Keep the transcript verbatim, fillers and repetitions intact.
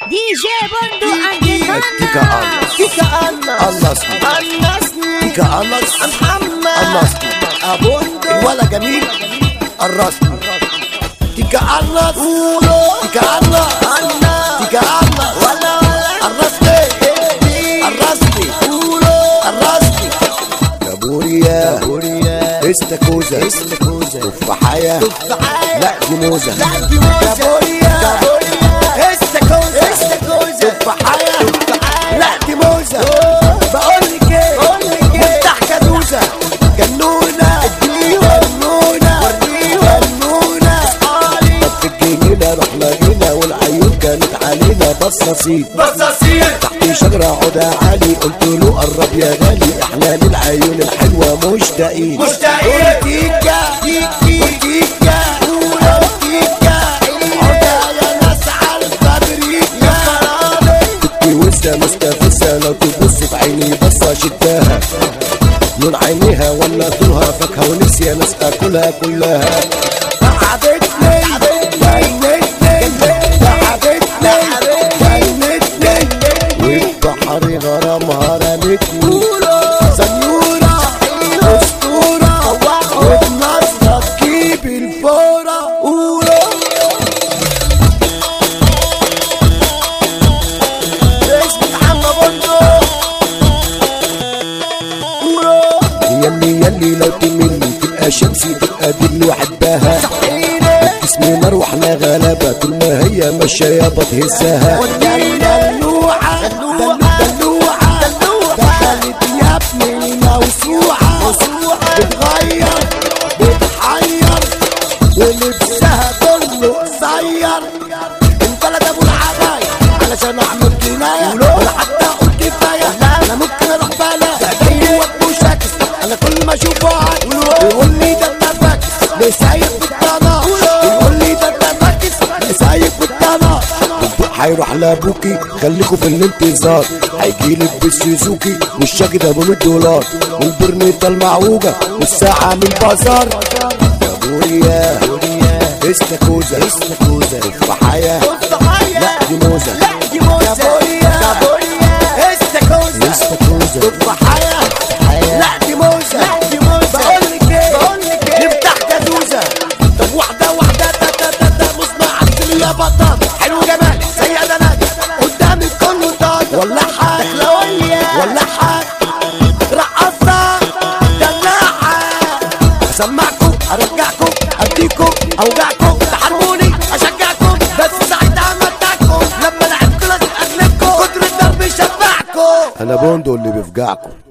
دي جي بندو عند تيكا أنس تيكا أنس أنسني أنسني تيكا أنس محمد أنسني أبوندو الولا جميل الرسمي تيكا أنس تيكا أنس تيكا أنس الرسمي الرسمي الرسمي كابوريا استاكوزا تفاحية لا دي موزة كابوريا استاكوزا تفاحية لا دي موزة بقولك ايه مفتاح كدوزة جنونة جنونة جنونة طب في الجنينة رحنا جينا والعيون كانت علينا بصاصين بصاصين تحت شجرة عدا عالي قلت له قرب يا غالي احنا للعيون الحلوة مشتاقين مشتاقين تيكا تيكا تيكا عدا يا ناس على الفابريكا تبكي وسه مستفزة لو تبص في عيني بصة شداها لون عينيها ولا طولها فاكهة ونسي ناس اكلها كلها تعبتني جنتني تعبتني جنتني والبحر غرامها رمتني سنورة اسطورة وبنظرة تجيب الفورة قولوا اسمي محمد بندو يلي يلي لو تملي تبقى شمسي تبقى دي اللي وحدها اسمي مروح لا غلبة طول ما هي ماشية بتهزها دلوعة دلوعة دخلت يا ابني موسوعة بتغير بتحير ولبسها كله قصير انت ابو العباية علشان اعمل كناية ولا حتى اقول كفاية انا ممكن اروح بلا هو مشاكس انا كل ما اشوفه عاد يقول لي ده انت فاكس ليه سايق بالطناش يقول لي ده انت فاكس ليه سايق بالطناش هيروح لابوكي خليكوا في الانتظار هيجيلك بالسوزوكي والشاكي ده بمية دولار والبرنيطة المعوجة والساعة من البازار كابوريا استاكوزا تفاحية لا دي موزة كابوريا استاكوزا تفاحية لا دي موزة بقولك ايه نفتح كدوزة طب واحدة واحدة تا تا تا مصنع عسل يا بطاطا حلو جمال زي ادنات قدامي كله طاط ولا حاج ولا حاج رقصة دلعة اسمعكم ارجعكم اديكم اوجعكم تحرموني اشجعكم بس ساعتها امتعكم لما لعبت لازم اغلبكم كتر الضرب يشبعكم انا بوندو اللي بيفجعكم.